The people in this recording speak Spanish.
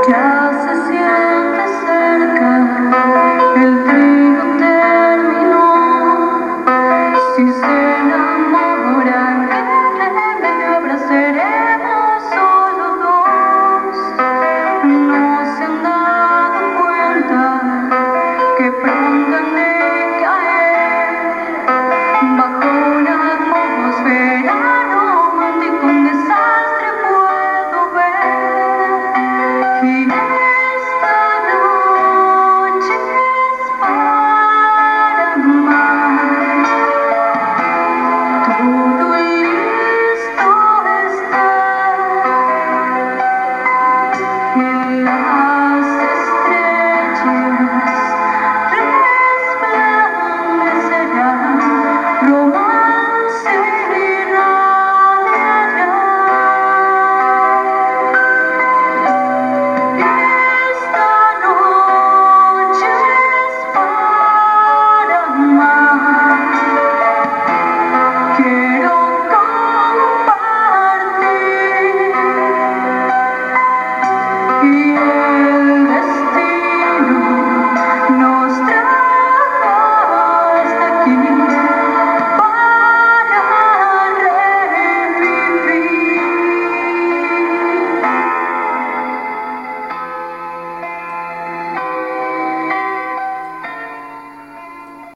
Ya se siente cerca, el trío terminó. Si se enamoran, que me abrazaremos solo dos. No se han dado cuenta que pronto han de caer bajo una atmósfera romántica. Un desastre puedo ver. Y esta noche es para más. Todo listo está.